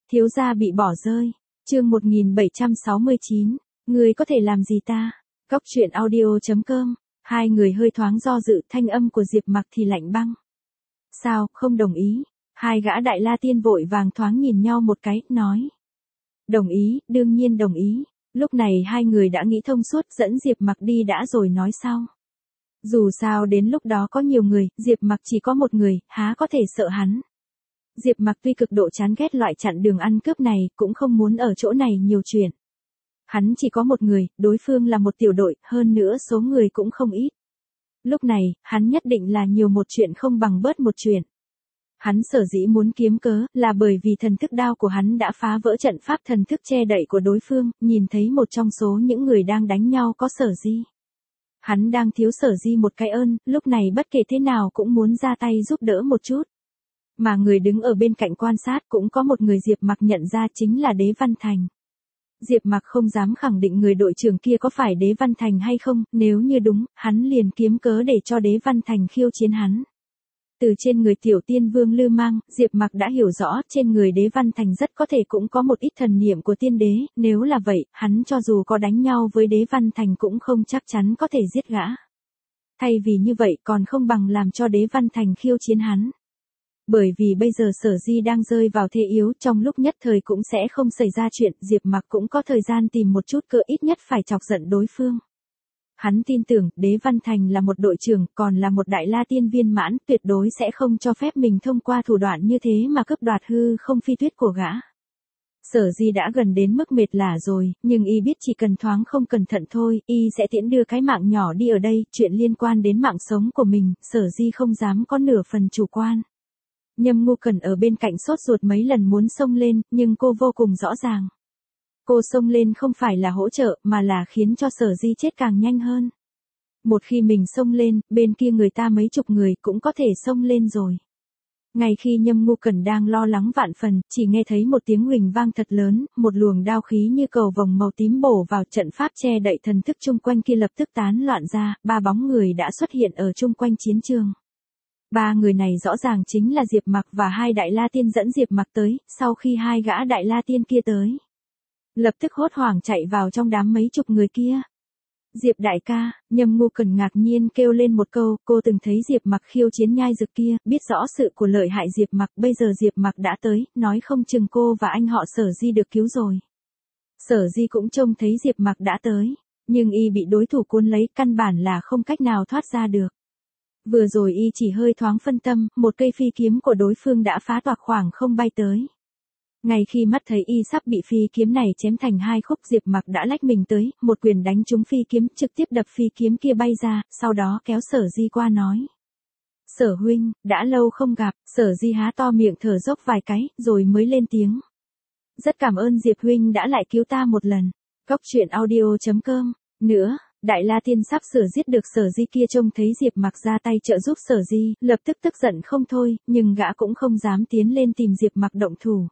Thiếu gia bị bỏ rơi. Chương 1769. Ngươi có thể làm gì ta? Góc truyện audio.com. Hai người hơi thoáng do dự, thanh âm của Diệp Mặc thì lạnh băng. Sao, không đồng ý? Hai gã Đại La Tiên vội vàng thoáng nhìn nhau một cái, nói. Đồng ý, đương nhiên đồng ý. Lúc này hai người đã nghĩ thông suốt, dẫn Diệp Mặc đi đã rồi nói sau. Dù sao đến lúc đó có nhiều người, Diệp Mặc chỉ có một người, há có thể sợ hắn. Diệp Mặc tuy cực độ chán ghét loại chặn đường ăn cướp này, cũng không muốn ở chỗ này nhiều chuyện. Hắn chỉ có một người, đối phương là một tiểu đội, hơn nữa số người cũng không ít. Lúc này, hắn nhất định là nhiều một chuyện không bằng bớt một chuyện. Hắn sở dĩ muốn kiếm cớ, là bởi vì thần thức đao của hắn đã phá vỡ trận pháp thần thức che đậy của đối phương, nhìn thấy một trong số những người đang đánh nhau có Sở Di. Hắn đang thiếu Sở Di một cái ơn, lúc này bất kể thế nào cũng muốn ra tay giúp đỡ một chút. Mà người đứng ở bên cạnh quan sát cũng có một người Diệp Mặc nhận ra chính là Đế Văn Thành. Diệp Mặc không dám khẳng định người đội trưởng kia có phải Đế Văn Thành hay không, nếu như đúng, hắn liền kiếm cớ để cho Đế Văn Thành khiêu chiến hắn. Từ trên người tiểu tiên vương Lư Mang, Diệp Mặc đã hiểu rõ trên người Đế Văn Thành rất có thể cũng có một ít thần niệm của tiên đế, nếu là vậy, hắn cho dù có đánh nhau với Đế Văn Thành cũng không chắc chắn có thể giết gã. Thay vì như vậy còn không bằng làm cho Đế Văn Thành khiêu chiến hắn. Bởi vì bây giờ Sở Di đang rơi vào thế yếu, trong lúc nhất thời cũng sẽ không xảy ra chuyện, Diệp Mặc cũng có thời gian tìm một chút cơ, ít nhất phải chọc giận đối phương. Hắn tin tưởng, Đế Văn Thành là một đội trưởng, còn là một Đại La Tiên viên mãn, tuyệt đối sẽ không cho phép mình thông qua thủ đoạn như thế mà cướp đoạt hư không phi tuyết của gã. Sở Di đã gần đến mức mệt lả rồi, nhưng y biết chỉ cần thoáng không cẩn thận thôi, y sẽ tiễn đưa cái mạng nhỏ đi ở đây, chuyện liên quan đến mạng sống của mình, Sở Di không dám có nửa phần chủ quan. Nhâm Ngu Cẩn ở bên cạnh sốt ruột mấy lần muốn xông lên, nhưng cô vô cùng rõ ràng. Cô xông lên không phải là hỗ trợ, mà là khiến cho Sở Di chết càng nhanh hơn. Một khi mình xông lên, bên kia người ta mấy chục người cũng có thể xông lên rồi. Ngay khi Nhâm Ngu Cẩn đang lo lắng vạn phần, chỉ nghe thấy một tiếng huỳnh vang thật lớn, một luồng đao khí như cầu vồng màu tím bổ vào trận pháp che đậy thần thức chung quanh kia lập tức tán loạn ra, ba bóng người đã xuất hiện ở chung quanh chiến trường. Ba người này rõ ràng chính là Diệp Mặc và hai Đại La Tiên dẫn Diệp Mặc tới, sau khi hai gã Đại La Tiên kia tới. Lập tức hốt hoảng chạy vào trong đám mấy chục người kia. Diệp đại ca, Nhâm Ngu Cẩn ngạc nhiên kêu lên một câu, cô từng thấy Diệp Mặc khiêu chiến nhai dược kia, biết rõ sự của lợi hại Diệp Mặc, bây giờ Diệp Mặc đã tới, nói không chừng cô và anh họ Sở Di được cứu rồi. Sở Di cũng trông thấy Diệp Mặc đã tới, nhưng y bị đối thủ cuốn lấy, căn bản là không cách nào thoát ra được. Vừa rồi y chỉ hơi thoáng phân tâm, một cây phi kiếm của đối phương đã phá toạc khoảng không bay tới. Ngay khi mắt thấy y sắp bị phi kiếm này chém thành hai khúc, Diệp Mặc đã lách mình tới, một quyền đánh trúng phi kiếm, trực tiếp đập phi kiếm kia bay ra, sau đó kéo Sở Di qua nói. Sở huynh, đã lâu không gặp, Sở Di há to miệng thở dốc vài cái, rồi mới lên tiếng. Rất cảm ơn Diệp huynh đã lại cứu ta một lần. Góc truyện audio.com. Nữa, Đại La Tiên sắp sửa giết được Sở Di kia trông thấy Diệp Mặc ra tay trợ giúp Sở Di, lập tức tức giận không thôi, nhưng gã cũng không dám tiến lên tìm Diệp Mặc động thủ.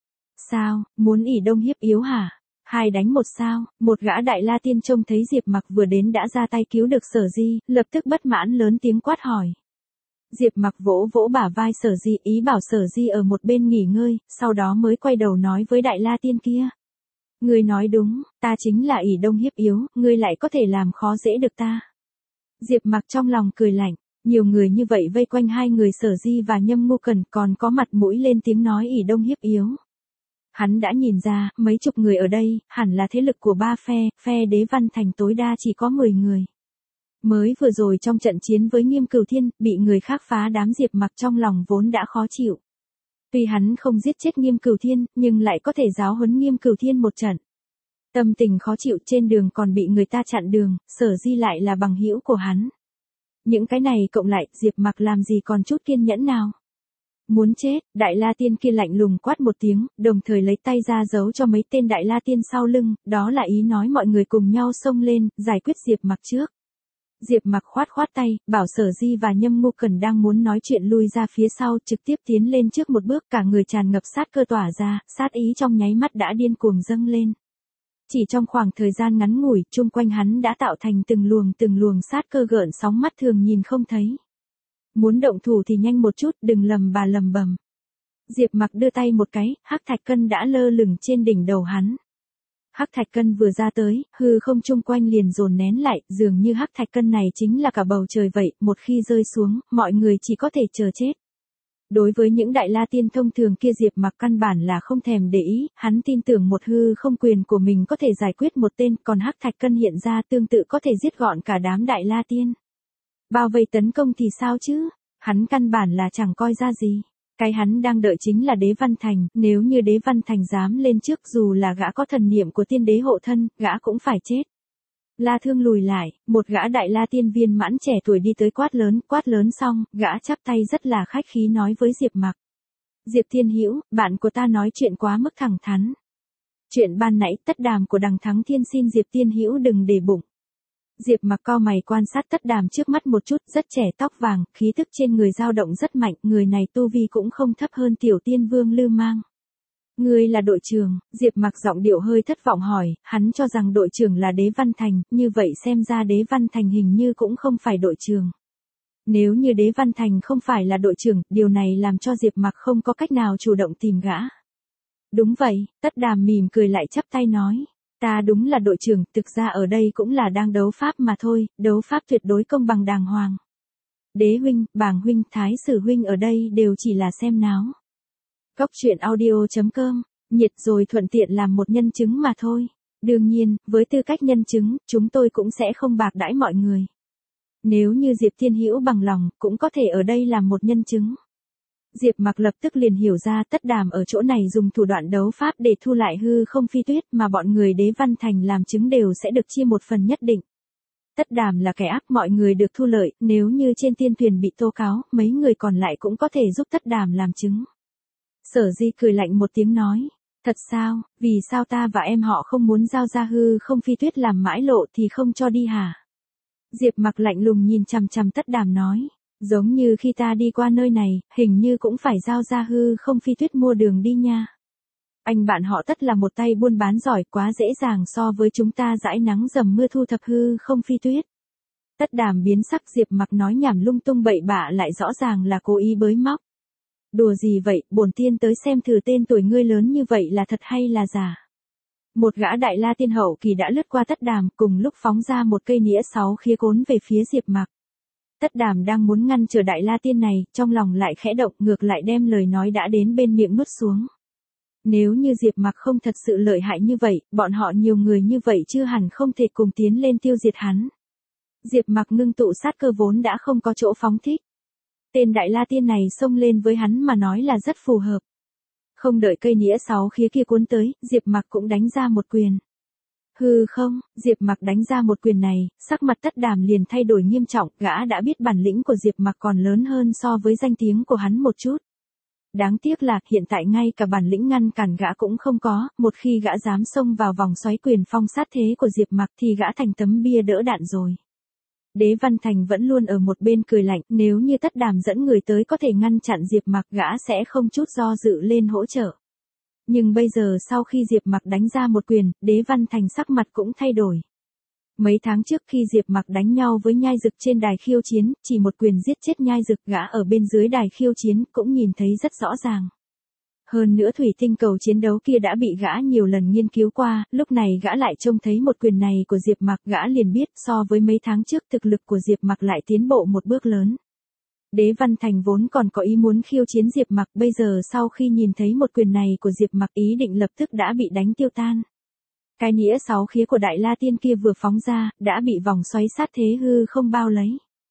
Sao, muốn ỷ đông hiếp yếu hả? Hai đánh một sao? Một gã Đại La Tiên trông thấy Diệp Mặc vừa đến đã ra tay cứu được Sở Di, lập tức bất mãn lớn tiếng quát hỏi. Diệp Mặc vỗ vỗ bả vai Sở Di, ý bảo Sở Di ở một bên nghỉ ngơi, sau đó mới quay đầu nói với Đại La Tiên kia. Ngươi nói đúng, ta chính là ỷ đông hiếp yếu, ngươi lại có thể làm khó dễ được ta. Diệp Mặc trong lòng cười lạnh, nhiều người như vậy vây quanh hai người Sở Di và Nhâm Ngu Cẩn còn có mặt mũi lên tiếng nói ỷ đông hiếp yếu. Hắn đã nhìn ra, mấy chục người ở đây, hẳn là thế lực của ba phe Đế Văn Thành tối đa chỉ có 10 người. Mới vừa rồi trong trận chiến với Nghiêm Cửu Thiên, bị người khác phá đám, Diệp Mặc trong lòng vốn đã khó chịu. Tuy hắn không giết chết Nghiêm Cửu Thiên, nhưng lại có thể giáo huấn Nghiêm Cửu Thiên một trận. Tâm tình khó chịu, trên đường còn bị người ta chặn đường, Sở Di lại là bằng hữu của hắn. Những cái này cộng lại, Diệp Mặc làm gì còn chút kiên nhẫn nào. Muốn chết, Đại La Tiên kia lạnh lùng quát một tiếng, đồng thời lấy tay ra giấu cho mấy tên Đại La Tiên sau lưng, đó là ý nói mọi người cùng nhau xông lên, giải quyết Diệp Mặc trước. Diệp Mặc khoát khoát tay, bảo Sở Di và Nhâm Ngu Cẩn đang muốn nói chuyện lui ra phía sau, trực tiếp tiến lên trước một bước, cả người tràn ngập sát cơ tỏa ra, sát ý trong nháy mắt đã điên cuồng dâng lên. Chỉ trong khoảng thời gian ngắn ngủi, chung quanh hắn đã tạo thành từng luồng sát cơ gợn sóng mắt thường nhìn không thấy. Muốn động thủ thì nhanh một chút, đừng lầm bà lầm bầm. Diệp Mặc đưa tay một cái, hắc thạch cân đã lơ lửng trên đỉnh đầu hắn. Hắc thạch cân vừa ra tới, hư không chung quanh liền dồn nén lại, dường như hắc thạch cân này chính là cả bầu trời vậy, một khi rơi xuống, mọi người chỉ có thể chờ chết. Đối với những đại la tiên thông thường kia Diệp Mặc căn bản là không thèm để ý, hắn tin tưởng một hư không quyền của mình có thể giải quyết một tên, còn hắc thạch cân hiện ra tương tự có thể giết gọn cả đám đại la tiên. Bao vây tấn công thì sao chứ, hắn căn bản là chẳng coi ra gì. Cái hắn đang đợi chính là Đế Văn Thành, nếu như Đế Văn Thành dám lên trước dù là gã có thần niệm của tiên đế hộ thân, gã cũng phải chết. La Thương lùi lại, một gã đại la tiên viên mãn trẻ tuổi đi tới quát lớn xong, gã chắp tay rất là khách khí nói với Diệp Mặc. Diệp Thiên Hữu, bạn của ta nói chuyện quá mức thẳng thắn. Chuyện ban nãy Tất Đàm của Đằng Thắng Thiên xin Diệp Thiên Hữu đừng để bụng. Diệp Mặc cau mày quan sát Tất Đàm trước mắt một chút, rất trẻ, tóc vàng, khí tức trên người dao động rất mạnh, người này tu vi cũng không thấp hơn tiểu tiên vương Lư Mang. Ngươi là đội trưởng, Diệp Mặc giọng điệu hơi thất vọng hỏi, hắn cho rằng đội trưởng là Đế Văn Thành, như vậy xem ra Đế Văn Thành hình như cũng không phải đội trưởng. Nếu như Đế Văn Thành không phải là đội trưởng, điều này làm cho Diệp Mặc không có cách nào chủ động tìm gã. Đúng vậy, Tất Đàm mỉm cười lại chắp tay nói. Ta đúng là đội trưởng, thực ra ở đây cũng là đang đấu pháp mà thôi, đấu pháp tuyệt đối công bằng đàng hoàng. Đế huynh, Bàng huynh, Thái Sử huynh ở đây đều chỉ là xem náo. Cốc truyện audio.com, nhiệt rồi thuận tiện làm một nhân chứng mà thôi. Đương nhiên, với tư cách nhân chứng, chúng tôi cũng sẽ không bạc đãi mọi người. Nếu như Diệp Thiên Hữu bằng lòng, cũng có thể ở đây làm một nhân chứng. Diệp Mặc lập tức liền hiểu ra Tất Đàm ở chỗ này dùng thủ đoạn đấu pháp để thu lại hư không phi tuyết mà bọn người Đế Văn Thành làm chứng đều sẽ được chia một phần nhất định. Tất Đàm là kẻ ác, mọi người được thu lợi, nếu như trên tiên thuyền bị tố cáo, mấy người còn lại cũng có thể giúp Tất Đàm làm chứng. Sở Di cười lạnh một tiếng nói, thật sao, vì sao ta và em họ không muốn giao ra hư không phi tuyết làm mãi lộ thì không cho đi hả? Diệp Mặc lạnh lùng nhìn chằm chằm Tất Đàm nói. Giống như khi ta đi qua nơi này, hình như cũng phải giao ra hư không phi tuyết mua đường đi nha. Anh bạn họ Tất là một tay buôn bán giỏi, quá dễ dàng so với chúng ta dãi nắng dầm mưa thu thập hư không phi tuyết. Tất Đàm biến sắc, Diệp Mặc nói nhảm lung tung bậy bạ lại rõ ràng là cố ý bới móc. Đùa gì vậy, bổn tiên tới xem thử tên tuổi ngươi lớn như vậy là thật hay là giả. Một gã đại la tiên hậu kỳ đã lướt qua Tất Đàm, cùng lúc phóng ra một cây nĩa 6 khía cuốn về phía Diệp Mặc. Tất Đàm đang muốn ngăn trở đại la tiên này, trong lòng lại khẽ động, ngược lại đem lời nói đã đến bên miệng nuốt xuống. Nếu như Diệp Mặc không thật sự lợi hại như vậy, bọn họ nhiều người như vậy chưa hẳn không thể cùng tiến lên tiêu diệt hắn. Diệp Mặc ngưng tụ sát cơ vốn đã không có chỗ phóng thích. Tên đại la tiên này xông lên với hắn mà nói là rất phù hợp. Không đợi cây nĩa 6 khía kia cuốn tới, Diệp Mặc cũng đánh ra một quyền. Hư không, Diệp Mặc đánh ra một quyền này, sắc mặt Tất Đàm liền thay đổi nghiêm trọng, gã đã biết bản lĩnh của Diệp Mặc còn lớn hơn so với danh tiếng của hắn một chút. Đáng tiếc là, hiện tại ngay cả bản lĩnh ngăn cản gã cũng không có, một khi gã dám xông vào vòng xoáy quyền phong sát thế của Diệp Mặc thì gã thành tấm bia đỡ đạn rồi. Đế Văn Thành vẫn luôn ở một bên cười lạnh, nếu như Tất Đàm dẫn người tới có thể ngăn chặn Diệp Mặc, gã sẽ không chút do dự lên hỗ trợ. Nhưng bây giờ sau khi Diệp Mặc đánh ra một quyền, Đế Văn Thành sắc mặt cũng thay đổi. Mấy tháng trước khi Diệp Mặc đánh nhau với Nhai Dực trên đài khiêu chiến, chỉ một quyền giết chết Nhai Dực, gã ở bên dưới đài khiêu chiến cũng nhìn thấy rất rõ ràng. Hơn nữa thủy tinh cầu chiến đấu kia đã bị gã nhiều lần nghiên cứu qua, lúc này gã lại trông thấy một quyền này của Diệp Mặc, gã liền biết so với mấy tháng trước thực lực của Diệp Mặc lại tiến bộ một bước lớn. Đế Văn Thành vốn còn có ý muốn khiêu chiến Diệp Mặc, bây giờ sau khi nhìn thấy một quyền này của Diệp Mặc, ý định lập tức đã bị đánh tiêu tan. Cái nĩa 6 khía của Đại La Tiên kia vừa phóng ra, đã bị vòng xoáy sát thế hư không bao lấy.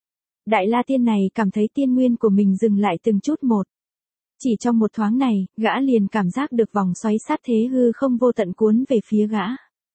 Đại La Tiên này cảm thấy tiên nguyên của mình dừng lại từng chút một. Chỉ trong một thoáng này, gã liền cảm giác được vòng xoáy sát thế hư không vô tận cuốn về phía gã.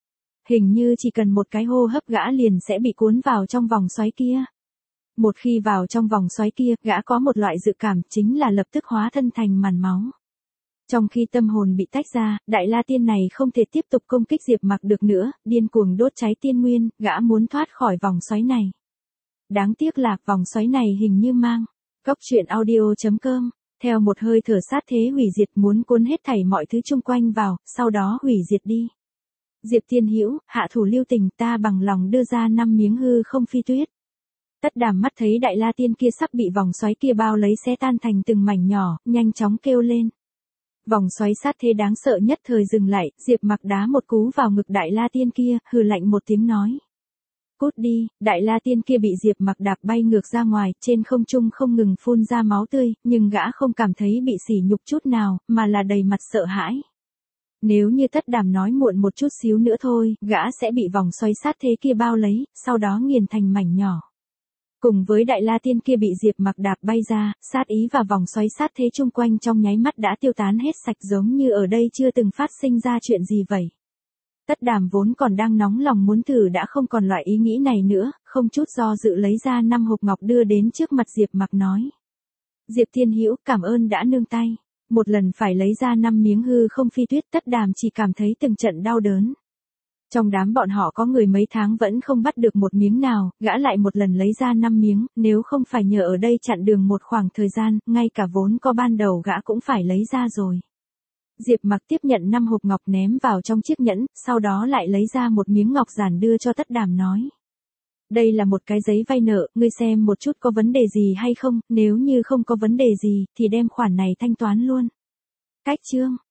Hình như chỉ cần một cái hô hấp gã liền sẽ bị cuốn vào trong vòng xoáy kia. Một khi vào trong vòng xoáy kia, gã có một loại dự cảm chính là lập tức hóa thân thành màn máu. Trong khi tâm hồn bị tách ra, Đại La Tiên này không thể tiếp tục công kích Diệp Mặc được nữa, điên cuồng đốt cháy tiên nguyên, gã muốn thoát khỏi vòng xoáy này. Đáng tiếc là vòng xoáy này hình như mang. Cốc truyện audio.com, theo một hơi thở sát thế hủy diệt muốn cuốn hết thảy mọi thứ chung quanh vào, sau đó hủy diệt đi. Diệp Tiên Hữu, hạ thủ lưu tình, ta bằng lòng đưa ra 5 miếng hư không phi tuyết. Tất Đàm mắt thấy Đại La Tiên kia sắp bị vòng xoáy kia bao lấy xé tan thành từng mảnh nhỏ, nhanh chóng kêu lên. Vòng xoáy sát thế đáng sợ nhất thời dừng lại, Diệp Mặc đá một cú vào ngực Đại La Tiên kia, hừ lạnh một tiếng nói. Cút đi, Đại La Tiên kia bị Diệp Mặc đạp bay ngược ra ngoài, trên không trung không ngừng phun ra máu tươi, nhưng gã không cảm thấy bị sỉ nhục chút nào, mà là đầy mặt sợ hãi. Nếu như Tất Đàm nói muộn một chút xíu nữa thôi, gã sẽ bị vòng xoáy sát thế kia bao lấy, sau đó nghiền thành mảnh nhỏ. Cùng với Đại La Tiên kia bị Diệp Mặc đạp bay ra, sát ý và vòng xoáy sát thế chung quanh trong nháy mắt đã tiêu tán hết sạch, giống như ở đây chưa từng phát sinh ra chuyện gì vậy. Tất Đàm vốn còn đang nóng lòng muốn thử đã không còn loại ý nghĩ này nữa, không chút do dự lấy ra 5 hộp ngọc đưa đến trước mặt Diệp Mặc nói. Diệp Thiên Hữu, cảm ơn đã nương tay. Một lần phải lấy ra 5 miếng hư không phi tuyết, Tất Đàm chỉ cảm thấy từng trận đau đớn. Trong đám bọn họ có người mấy tháng vẫn không bắt được một miếng nào, gã lại một lần lấy ra 5 miếng, nếu không phải nhờ ở đây chặn đường một khoảng thời gian, ngay cả vốn có ban đầu gã cũng phải lấy ra rồi. Diệp Mặc tiếp nhận 5 hộp ngọc ném vào trong chiếc nhẫn, sau đó lại lấy ra một miếng ngọc giản đưa cho Tất Đàm nói. Đây là một cái giấy vay nợ, ngươi xem một chút có vấn đề gì hay không, nếu như không có vấn đề gì, thì đem khoản này thanh toán luôn. Cách chương.